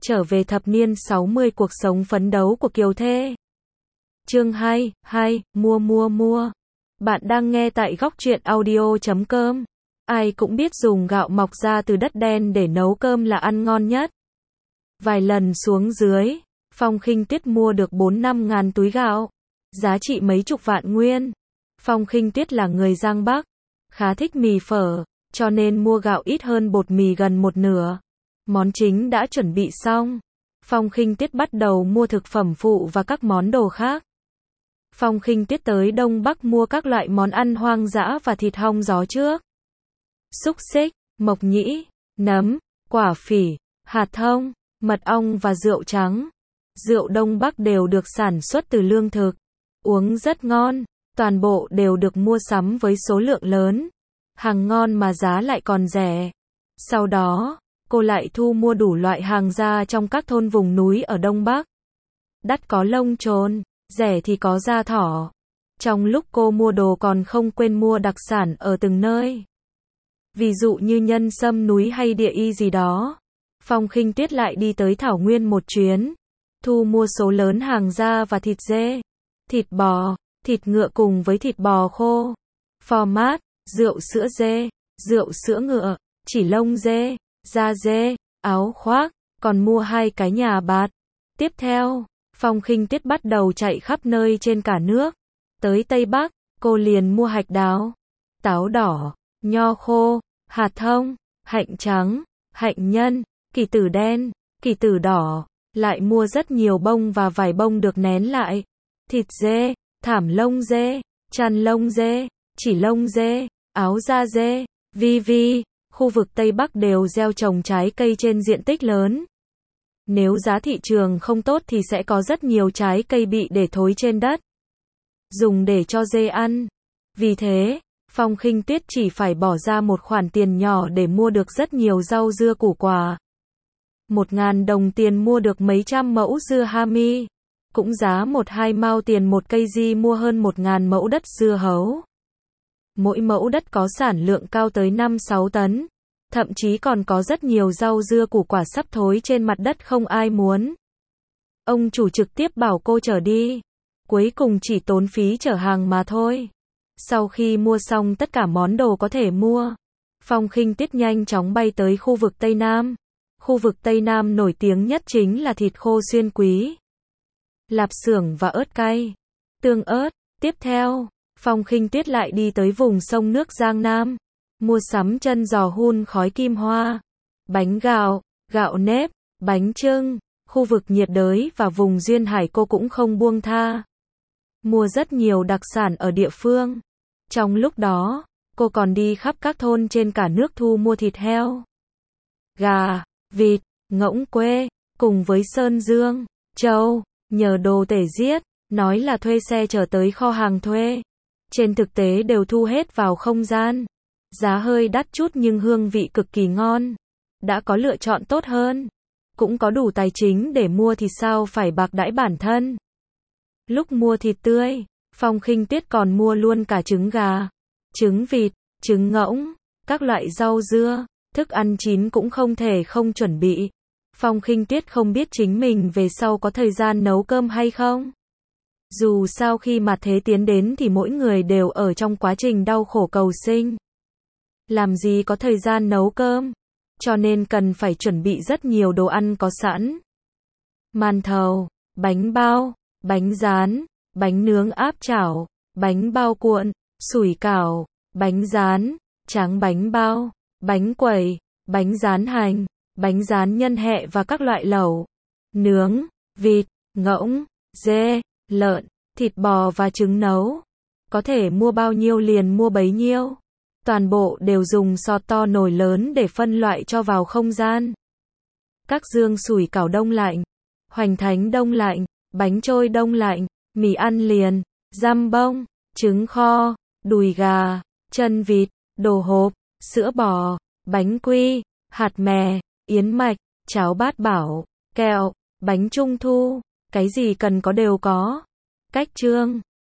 trở về thập niên 60 cuộc sống phấn đấu của kiều thê. Chương 2, mua. Bạn đang nghe tại góc truyện audio.com. Ai cũng biết dùng gạo mọc ra từ đất đen để nấu cơm là ăn ngon nhất. Vài lần xuống dưới, Phong Khinh Tuyết mua được 4-5 ngàn túi gạo, giá trị mấy chục vạn nguyên. Phong Khinh Tuyết là người Giang Bắc, khá thích mì phở, cho nên mua gạo ít hơn bột mì gần một nửa. Món chính đã chuẩn bị xong, Phong Khinh Tuyết bắt đầu mua thực phẩm phụ và các món đồ khác. Phong Khinh Tuyết tới Đông Bắc mua các loại món ăn hoang dã và thịt hong gió trước. Xúc xích, mộc nhĩ, nấm, quả phỉ, hạt thông, mật ong và rượu trắng. Rượu Đông Bắc đều được sản xuất từ lương thực, uống rất ngon, toàn bộ đều được mua sắm với số lượng lớn. Hàng ngon mà giá lại còn rẻ. Sau đó, cô lại thu mua đủ loại hàng ra trong các thôn vùng núi ở Đông Bắc. Đắt có lông trồn, rẻ thì có da thỏ. Trong lúc cô mua đồ còn không quên mua đặc sản ở từng nơi. Ví dụ như nhân sâm núi hay địa y gì đó. Phong Khinh Tuyết lại đi tới Thảo Nguyên một chuyến, thu mua số lớn hàng da và thịt dê, thịt bò, thịt ngựa cùng với thịt bò khô, format, rượu sữa dê, rượu sữa ngựa, chỉ lông dê, da dê, áo khoác, còn mua 2 cái nhà bạt. Tiếp theo, Phong Khinh Tuyết bắt đầu chạy khắp nơi trên cả nước. Tới Tây Bắc, cô liền mua hạch đào, táo đỏ, nho khô, hạt thông, hạnh trắng, hạnh nhân, kỳ tử đen, kỳ tử đỏ, lại mua rất nhiều bông và vải bông được nén lại. Thịt dê, thảm lông dê, chăn lông dê, chỉ lông dê, áo da dê, khu vực Tây Bắc đều gieo trồng trái cây trên diện tích lớn. Nếu giá thị trường không tốt thì sẽ có rất nhiều trái cây bị để thối trên đất, dùng để cho dê ăn. Vì thế, Phong Khinh Tuyết chỉ phải bỏ ra một khoản tiền nhỏ để mua được rất nhiều rau dưa củ quả. 1.000 đồng tiền mua được mấy trăm mẫu dưa hami, cũng giá 1-2 mao tiền một cây di mua hơn 1.000 mẫu đất dưa hấu. Mỗi mẫu đất có sản lượng cao tới 5-6 tấn. Thậm chí còn có rất nhiều rau dưa củ quả sắp thối trên mặt đất không ai muốn. Ông chủ trực tiếp bảo cô chở đi. Cuối cùng chỉ tốn phí chở hàng mà thôi. Sau khi mua xong tất cả món đồ có thể mua, Phong Khinh Tuyết nhanh chóng bay tới khu vực Tây Nam. Khu vực Tây Nam nổi tiếng nhất chính là thịt khô Xuyên Quý, lạp xưởng và ớt cay, tương ớt. Tiếp theo, Phong Khinh Tuyết lại đi tới vùng sông nước Giang Nam, mua sắm chân giò hun khói kim hoa, bánh gạo, gạo nếp, bánh chưng. Khu vực nhiệt đới và vùng duyên hải cô cũng không buông tha, mua rất nhiều đặc sản ở địa phương. Trong lúc đó, cô còn đi khắp các thôn trên cả nước thu mua thịt heo, gà, vịt, ngỗng quê, cùng với sơn dương, trâu, nhờ đồ tể giết, nói là thuê xe chở tới kho hàng thuê. Trên thực tế đều thu hết vào không gian. Giá hơi đắt chút nhưng hương vị cực kỳ ngon. Đã có lựa chọn tốt hơn, cũng có đủ tài chính để mua thì sao phải bạc đãi bản thân. Lúc mua thịt tươi, Phong Khinh Tuyết còn mua luôn cả trứng gà, trứng vịt, trứng ngỗng, các loại rau dưa, thức ăn chín cũng không thể không chuẩn bị. Phong Khinh Tuyết không biết chính mình về sau có thời gian nấu cơm hay không. Dù sao khi mà thế tiến đến thì mỗi người đều ở trong quá trình đau khổ cầu sinh. Làm gì có thời gian nấu cơm, cho nên cần phải chuẩn bị rất nhiều đồ ăn có sẵn. Màn thầu, bánh bao, bánh rán, bánh nướng áp chảo, bánh bao cuộn, sủi cảo, bánh rán, tráng bánh bao, bánh quẩy, bánh rán hành, bánh rán nhân hẹ và các loại lẩu, nướng, vịt, ngỗng, dê, lợn, thịt bò và trứng nấu. Có thể mua bao nhiêu liền mua bấy nhiêu. Toàn bộ đều dùng sọt to nồi lớn để phân loại cho vào không gian. Các dương sủi cảo đông lạnh, hoành thánh đông lạnh, bánh trôi đông lạnh, mì ăn liền, giam bông, trứng kho, đùi gà, chân vịt, đồ hộp, sữa bò, bánh quy, hạt mè, yến mạch, cháo bát bảo, kẹo, bánh trung thu, cái gì cần có đều có. Cách trương